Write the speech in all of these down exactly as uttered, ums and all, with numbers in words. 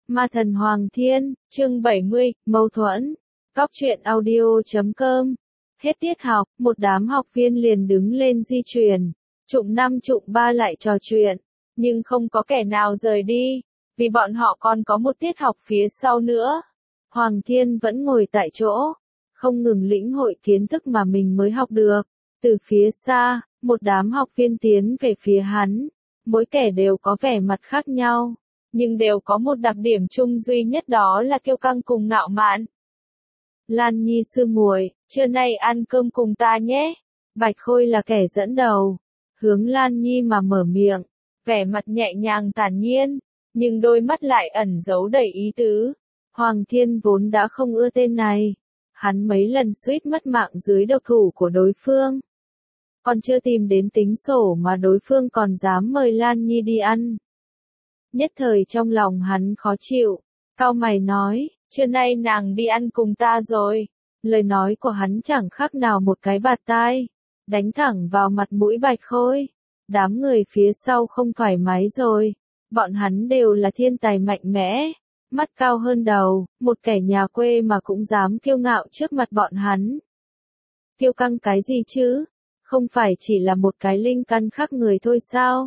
Ma thần Hoàng Thiên, chương bảy mươi, mâu thuẫn. Cóc truyện audio chấm com. Hết tiết học, một đám học viên liền đứng lên di chuyển. Trụng năm trụng ba lại trò chuyện. Nhưng không có kẻ nào rời đi. Vì bọn họ còn có một tiết học phía sau nữa. Hoàng Thiên vẫn ngồi tại chỗ. Không ngừng lĩnh hội kiến thức mà mình mới học được. Từ phía xa, một đám học viên tiến về phía hắn. Mỗi kẻ đều có vẻ mặt khác nhau. Nhưng đều có một đặc điểm chung duy nhất, đó là kiêu căng cùng ngạo mạn. Lan Nhi sư muội, trưa nay ăn cơm cùng ta nhé. Bạch Khôi là kẻ dẫn đầu. Hướng Lan Nhi mà mở miệng. Vẻ mặt nhẹ nhàng thản nhiên. Nhưng đôi mắt lại ẩn giấu đầy ý tứ. Hoàng Thiên vốn đã không ưa tên này. Hắn mấy lần suýt mất mạng dưới độc thủ của đối phương. Còn chưa tìm đến tính sổ mà đối phương còn dám mời Lan Nhi đi ăn. Nhất thời trong lòng hắn khó chịu, cau mày nói, trưa nay nàng đi ăn cùng ta rồi. Lời nói của hắn chẳng khác nào một cái bạt tai, đánh thẳng vào mặt mũi Bạch Khôi. Đám người phía sau không thoải mái rồi, bọn hắn đều là thiên tài mạnh mẽ, mắt cao hơn đầu, một kẻ nhà quê mà cũng dám kiêu ngạo trước mặt bọn hắn. Kiêu căng cái gì chứ, không phải chỉ là một cái linh căn khác người thôi sao?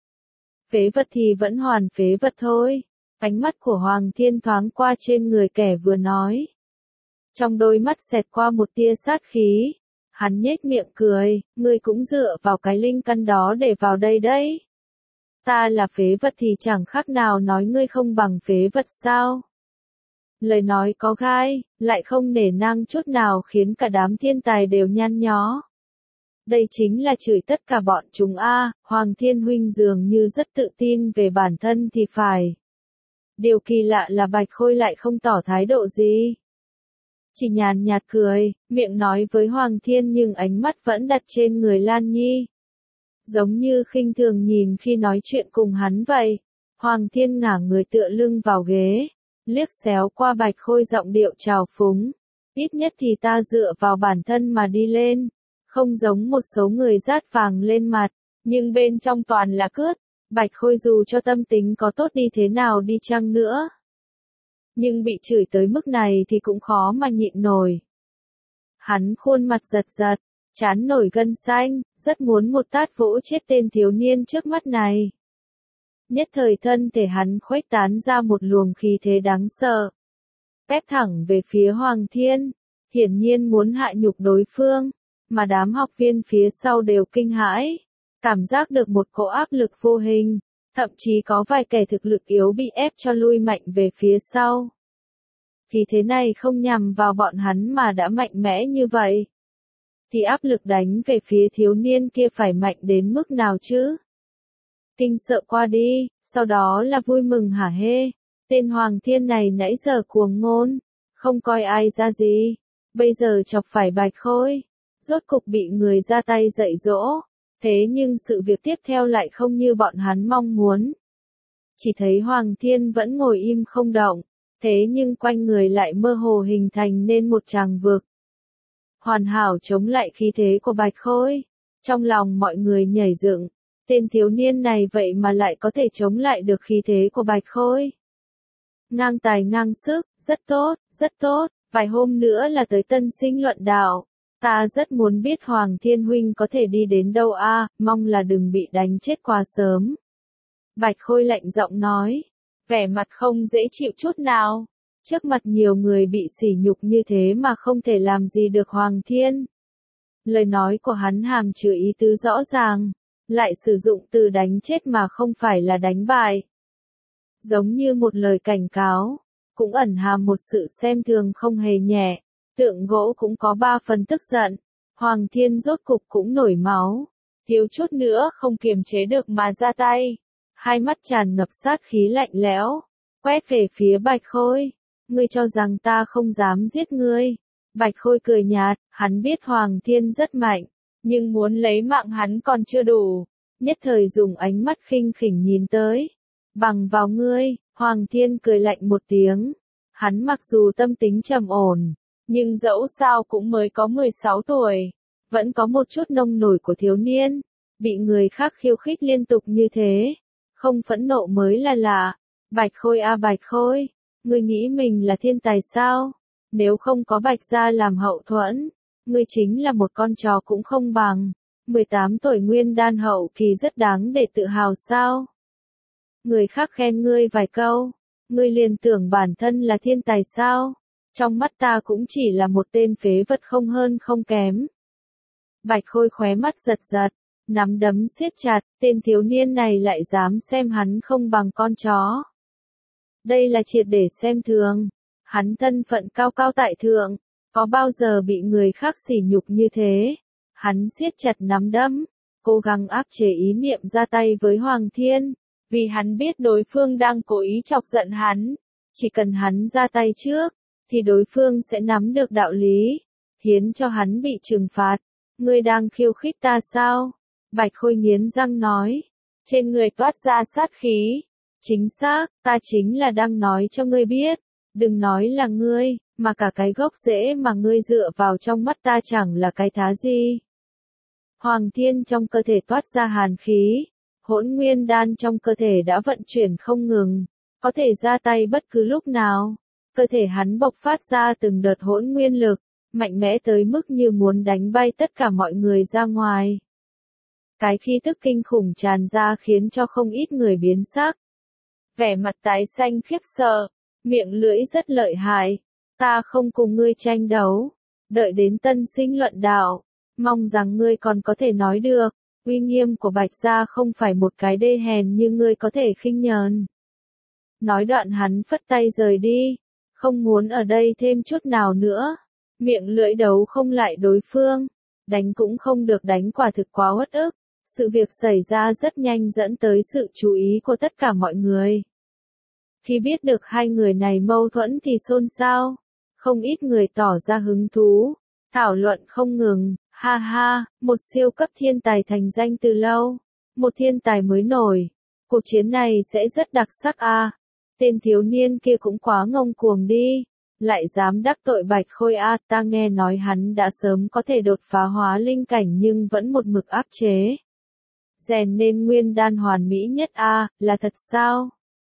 Phế vật thì vẫn hoàn phế vật thôi. Ánh mắt của Hoàng Thiên thoáng qua trên người kẻ vừa nói. Trong đôi mắt xẹt qua một tia sát khí. Hắn nhếch miệng cười, ngươi cũng dựa vào cái linh căn đó để vào đây đấy. Ta là phế vật thì chẳng khác nào nói ngươi không bằng phế vật sao? Lời nói có gai, lại không nể nang chút nào khiến cả đám thiên tài đều nhăn nhó. Đây chính là chửi tất cả bọn chúng a. À, Hoàng Thiên huynh dường như rất tự tin về bản thân thì phải. Điều kỳ lạ là Bạch Khôi lại không tỏ thái độ gì. Chỉ nhàn nhạt cười, miệng nói với Hoàng Thiên nhưng ánh mắt vẫn đặt trên người Lan Nhi. Giống như khinh thường nhìn khi nói chuyện cùng hắn vậy. Hoàng Thiên ngả người tựa lưng vào ghế, liếc xéo qua Bạch Khôi giọng điệu trào phúng. Ít nhất thì ta dựa vào bản thân mà đi lên. Không giống một số người rát vàng lên mặt, nhưng bên trong toàn là cướp. Bạch Khôi dù cho tâm tính có tốt đi thế nào đi chăng nữa, nhưng bị chửi tới mức này thì cũng khó mà nhịn nổi. Hắn khuôn mặt giật giật, trán nổi gân xanh, rất muốn một tát vỗ chết tên thiếu niên trước mắt này. Nhất thời thân thể hắn khuếch tán ra một luồng khí thế đáng sợ, ép thẳng về phía Hoàng Thiên, hiển nhiên muốn hạ nhục đối phương. Mà đám học viên phía sau đều kinh hãi, cảm giác được một cỗ áp lực vô hình, thậm chí có vài kẻ thực lực yếu bị ép cho lui mạnh về phía sau. Thì thế này không nhằm vào bọn hắn mà đã mạnh mẽ như vậy, thì áp lực đánh về phía thiếu niên kia phải mạnh đến mức nào chứ? Kinh sợ qua đi, sau đó là vui mừng hả hê. Tên Hoàng Thiên này nãy giờ cuồng ngôn, không coi ai ra gì, bây giờ chọc phải Bạch Khôi. Rốt cục bị người ra tay dạy dỗ, thế nhưng sự việc tiếp theo lại không như bọn hắn mong muốn. Chỉ thấy Hoàng Thiên vẫn ngồi im không động, thế nhưng quanh người lại mơ hồ hình thành nên một tràng vực. Hoàn hảo chống lại khí thế của Bạch Khôi. Trong lòng mọi người nhảy dựng, tên thiếu niên này vậy mà lại có thể chống lại được khí thế của Bạch Khôi. Ngang tài ngang sức, rất tốt, rất tốt, vài hôm nữa là tới tân sinh luận đạo. Ta rất muốn biết Hoàng Thiên huynh có thể đi đến đâu a, à, mong là đừng bị đánh chết quá sớm. Bạch Khôi lạnh giọng nói, vẻ mặt không dễ chịu chút nào. Trước mặt nhiều người bị sỉ nhục như thế mà không thể làm gì được Hoàng Thiên. Lời nói của hắn hàm chứa ý tứ rõ ràng, lại sử dụng từ đánh chết mà không phải là đánh bại. Giống như một lời cảnh cáo, cũng ẩn hàm một sự xem thường không hề nhẹ. Tượng gỗ cũng có ba phần tức giận, Hoàng Thiên rốt cục cũng nổi máu, thiếu chút nữa không kiềm chế được mà ra tay, hai mắt tràn ngập sát khí lạnh lẽo, quét về phía Bạch Khôi, ngươi cho rằng ta không dám giết ngươi. Bạch Khôi cười nhạt, hắn biết Hoàng Thiên rất mạnh, nhưng muốn lấy mạng hắn còn chưa đủ, nhất thời dùng ánh mắt khinh khỉnh nhìn tới, bằng vào ngươi. Hoàng Thiên cười lạnh một tiếng, hắn mặc dù tâm tính trầm ổn, nhưng dẫu sao cũng mới có mười sáu tuổi, vẫn có một chút nông nổi của thiếu niên, bị người khác khiêu khích liên tục như thế, không phẫn nộ mới là lạ. Bạch Khôi a Bạch Khôi, Ngươi nghĩ mình là thiên tài sao? Nếu không có Bạch gia làm hậu thuẫn, ngươi chính là một con chó cũng không bằng. mười tám tuổi nguyên đan hậu kỳ rất đáng để tự hào sao? Người khác khen ngươi vài câu, ngươi liền tưởng bản thân là thiên tài sao? Trong mắt ta cũng chỉ là một tên phế vật không hơn không kém. Bạch Khôi khóe mắt giật giật, nắm đấm siết chặt, tên thiếu niên này lại dám xem hắn không bằng con chó. Đây là triệt để xem thường, hắn thân phận cao cao tại thượng, có bao giờ bị người khác sỉ nhục như thế? Hắn siết chặt nắm đấm, cố gắng áp chế ý niệm ra tay với Hoàng Thiên, vì hắn biết đối phương đang cố ý chọc giận hắn, chỉ cần hắn ra tay trước, thì đối phương sẽ nắm được đạo lý, khiến cho hắn bị trừng phạt. Ngươi đang khiêu khích ta sao? Bạch Khôi nghiến răng nói, trên người toát ra sát khí. Chính xác, ta chính là đang nói cho ngươi biết, đừng nói là ngươi, mà cả cái gốc rễ mà ngươi dựa vào trong mắt ta chẳng là cái thá gì. Hoàng Thiên trong cơ thể toát ra hàn khí, hỗn nguyên đan trong cơ thể đã vận chuyển không ngừng, có thể ra tay bất cứ lúc nào. Cơ thể hắn bộc phát ra từng đợt hỗn nguyên lực, mạnh mẽ tới mức như muốn đánh bay tất cả mọi người ra ngoài. Cái khí tức kinh khủng tràn ra khiến cho không ít người biến sắc. Vẻ mặt tái xanh khiếp sợ, miệng lưỡi rất lợi hại. Ta không cùng ngươi tranh đấu, đợi đến tân sinh luận đạo, mong rằng ngươi còn có thể nói được. Uy nghiêm của Bạch gia không phải một cái đê hèn như ngươi có thể khinh nhờn. Nói đoạn hắn phất tay rời đi, không muốn ở đây thêm chút nào nữa. Miệng lưỡi đấu không lại đối phương, đánh cũng không được đánh, quả thực quá uất ức. Sự việc xảy ra rất nhanh dẫn tới sự chú ý của tất cả mọi người. Khi biết được hai người này mâu thuẫn thì xôn xao, không ít người tỏ ra hứng thú, thảo luận không ngừng. Ha ha, một siêu cấp thiên tài thành danh từ lâu, một thiên tài mới nổi, cuộc chiến này sẽ rất đặc sắc a. À. Tên thiếu niên kia cũng quá ngông cuồng đi, lại dám đắc tội Bạch Khôi a. À. Ta nghe nói hắn đã sớm có thể đột phá hóa linh cảnh nhưng vẫn một mực áp chế, rèn nên nguyên đan hoàn mỹ nhất a. À. Là thật sao?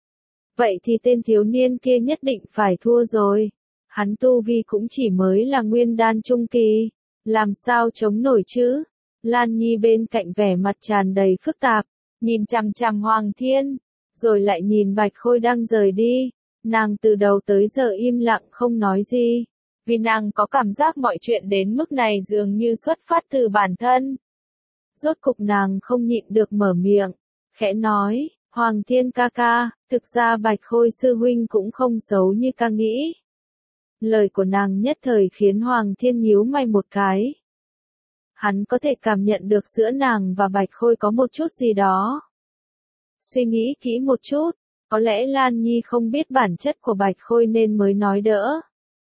Vậy thì tên thiếu niên kia nhất định phải thua rồi, hắn tu vi cũng chỉ mới là nguyên đan trung kỳ. Làm sao chống nổi chứ? Lan Nhi bên cạnh vẻ mặt tràn đầy phức tạp, nhìn chằm chằm Hoàng Thiên, rồi lại nhìn Bạch Khôi đang rời đi. Nàng từ đầu tới giờ im lặng không nói gì, vì nàng có cảm giác mọi chuyện đến mức này dường như xuất phát từ bản thân. Rốt cục nàng không nhịn được mở miệng, khẽ nói, Hoàng Thiên ca ca, thực ra Bạch Khôi sư huynh cũng không xấu như ca nghĩ. Lời của nàng nhất thời khiến Hoàng Thiên nhíu mày một cái. Hắn có thể cảm nhận được giữa nàng và Bạch Khôi có một chút gì đó. Suy nghĩ kỹ một chút, có lẽ Lan Nhi không biết bản chất của Bạch Khôi nên mới nói đỡ.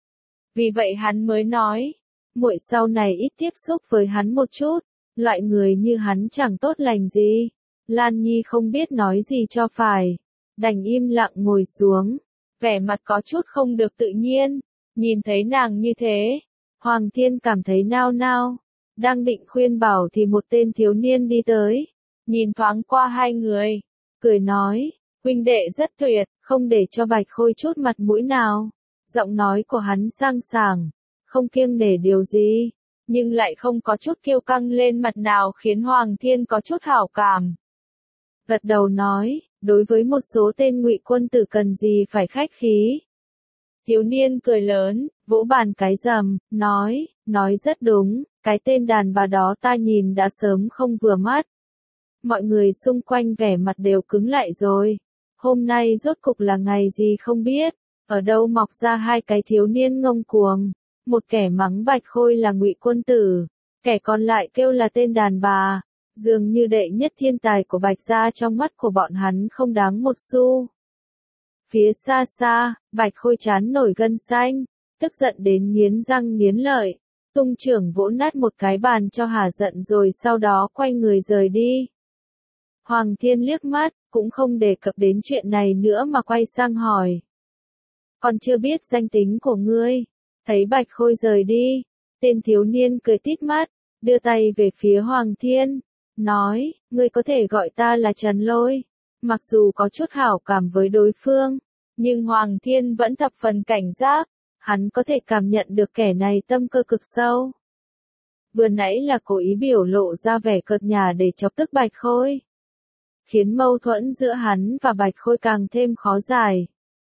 Vì vậy hắn mới nói, muội sau này ít tiếp xúc với hắn một chút, loại người như hắn chẳng tốt lành gì. Lan Nhi không biết nói gì cho phải, đành im lặng ngồi xuống, vẻ mặt có chút không được tự nhiên. Nhìn thấy nàng như thế, Hoàng Thiên cảm thấy nao nao, đang định khuyên bảo thì một tên thiếu niên đi tới, nhìn thoáng qua hai người, cười nói, huynh đệ rất tuyệt, không để cho Bạch Khôi chút mặt mũi nào. Giọng nói của hắn sang sảng, không kiêng nể điều gì, nhưng lại không có chút kiêu căng lên mặt nào khiến Hoàng Thiên có chút hảo cảm. Gật đầu nói, đối với một số tên ngụy quân tử cần gì phải khách khí. Thiếu niên cười lớn, vỗ bàn cái rầm, nói, nói rất đúng, cái tên đàn bà đó ta nhìn đã sớm không vừa mắt. Mọi người xung quanh vẻ mặt đều cứng lại rồi. Hôm nay rốt cục là ngày gì không biết, ở đâu mọc ra hai cái thiếu niên ngông cuồng. Một kẻ mắng Bạch Khôi là ngụy quân tử, kẻ còn lại kêu là tên đàn bà. Dường như đệ nhất thiên tài của Bạch gia trong mắt của bọn hắn không đáng một xu. Phía xa xa, Bạch Khôi chán nổi gân xanh, tức giận đến nghiến răng nghiến lợi, tung trưởng vỗ nát một cái bàn cho hả giận rồi sau đó quay người rời đi. Hoàng Thiên liếc mắt, cũng không đề cập đến chuyện này nữa mà quay sang hỏi. Còn chưa biết danh tính của ngươi, thấy Bạch Khôi rời đi, tên thiếu niên cười tít mắt, đưa tay về phía Hoàng Thiên, nói, ngươi có thể gọi ta là Trần Lôi. Mặc dù có chút hảo cảm với đối phương, Nhưng Hoàng Thiên vẫn thập phần cảnh giác, hắn có thể cảm nhận được kẻ này tâm cơ cực sâu. Vừa nãy là cố ý biểu lộ ra vẻ cợt nhả để chọc tức Bạch Khôi, khiến mâu thuẫn giữa hắn và Bạch Khôi càng thêm khó giải.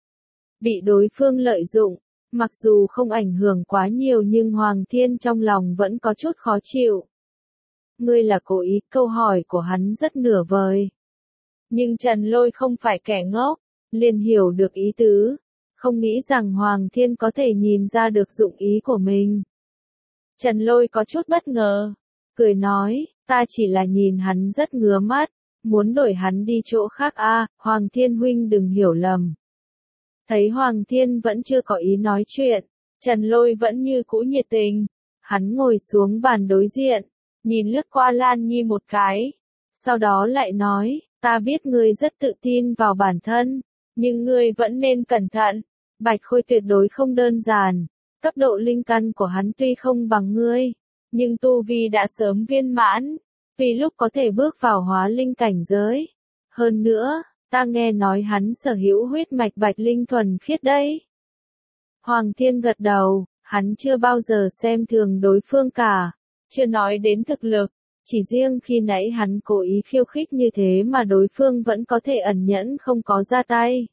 Bị đối phương lợi dụng, mặc dù không ảnh hưởng quá nhiều nhưng Hoàng Thiên trong lòng vẫn có chút khó chịu. Ngươi là cố ý, câu hỏi của hắn rất nửa vời. Nhưng Trần Lôi không phải kẻ ngốc, liền hiểu được ý tứ, không nghĩ rằng Hoàng Thiên có thể nhìn ra được dụng ý của mình. Trần Lôi có chút bất ngờ, cười nói, ta chỉ là nhìn hắn rất ngứa mắt, muốn đổi hắn đi chỗ khác a, à, Hoàng Thiên huynh đừng hiểu lầm. Thấy Hoàng Thiên vẫn chưa có ý nói chuyện, Trần Lôi vẫn như cũ nhiệt tình, hắn ngồi xuống bàn đối diện, nhìn lướt qua Lan Nhi một cái, sau đó lại nói, ta biết ngươi rất tự tin vào bản thân, nhưng ngươi vẫn nên cẩn thận, Bạch Khôi tuyệt đối không đơn giản, cấp độ linh căn của hắn tuy không bằng ngươi, nhưng tu vi đã sớm viên mãn, vì lúc có thể bước vào hóa linh cảnh giới. Hơn nữa, ta nghe nói hắn sở hữu huyết mạch bạch linh thuần khiết đấy. Hoàng Thiên gật đầu, hắn chưa bao giờ xem thường đối phương cả, chưa nói đến thực lực, chỉ riêng khi nãy hắn cố ý khiêu khích như thế mà đối phương vẫn có thể ẩn nhẫn không có ra tay.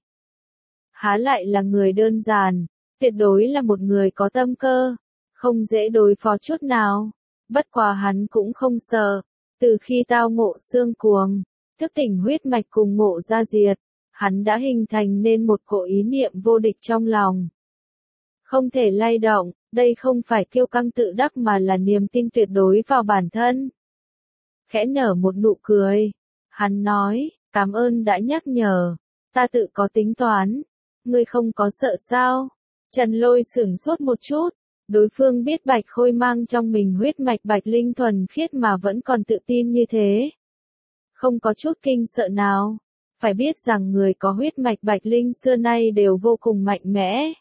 Há lại là người đơn giản, tuyệt đối là một người có tâm cơ, không dễ đối phó chút nào. Bất quá hắn cũng không sợ, từ khi tao ngộ xương cuồng, thức tỉnh huyết mạch cùng ngộ ra diệt, hắn đã hình thành nên một cỗ ý niệm vô địch trong lòng. Không thể lay động, đây không phải kiêu căng tự đắc mà là niềm tin tuyệt đối vào bản thân. Khẽ nở một nụ cười, hắn nói, cảm ơn đã nhắc nhở, ta tự có tính toán, ngươi không có sợ sao? Trần Lôi sửng sốt một chút, đối phương biết Bạch Khôi mang trong mình huyết mạch bạch linh thuần khiết mà vẫn còn tự tin như thế. Không có chút kinh sợ nào, phải biết rằng người có huyết mạch bạch linh xưa nay đều vô cùng mạnh mẽ.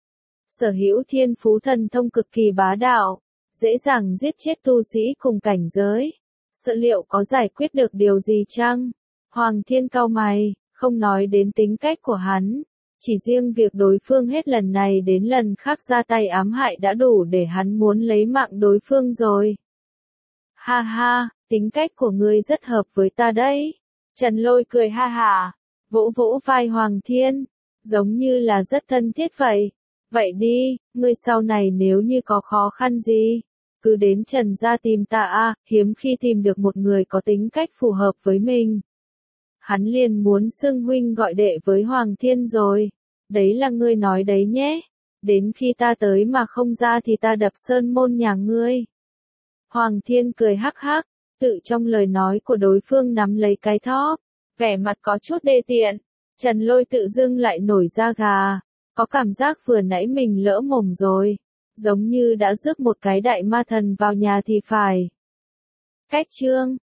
Sở hữu thiên phú thần thông cực kỳ bá đạo, dễ dàng giết chết tu sĩ cùng cảnh giới. Sợ liệu có giải quyết được điều gì chăng? Hoàng Thiên cau mày, không nói đến tính cách của hắn. Chỉ riêng việc đối phương hết lần này đến lần khác ra tay ám hại đã đủ để hắn muốn lấy mạng đối phương rồi. Ha ha, tính cách của ngươi rất hợp với ta đấy. Trần Lôi cười ha hả, vỗ vỗ vai Hoàng Thiên, giống như là rất thân thiết vậy. Vậy đi, ngươi sau này nếu như có khó khăn gì, cứ đến Trần gia tìm ta a, hiếm khi tìm được một người có tính cách phù hợp với mình. Hắn liền muốn xưng huynh gọi đệ với Hoàng Thiên rồi. Đấy là ngươi nói đấy nhé. Đến khi ta tới mà không ra thì ta đập sơn môn nhà ngươi. Hoàng Thiên cười hắc hắc, tự trong lời nói của đối phương nắm lấy cái thóp, vẻ mặt có chút đê tiện. Trần Lôi tự dưng lại nổi da gà, có cảm giác vừa nãy mình lỡ mồm rồi, giống như đã rước một cái đại ma thần vào nhà thì phải. Cách chương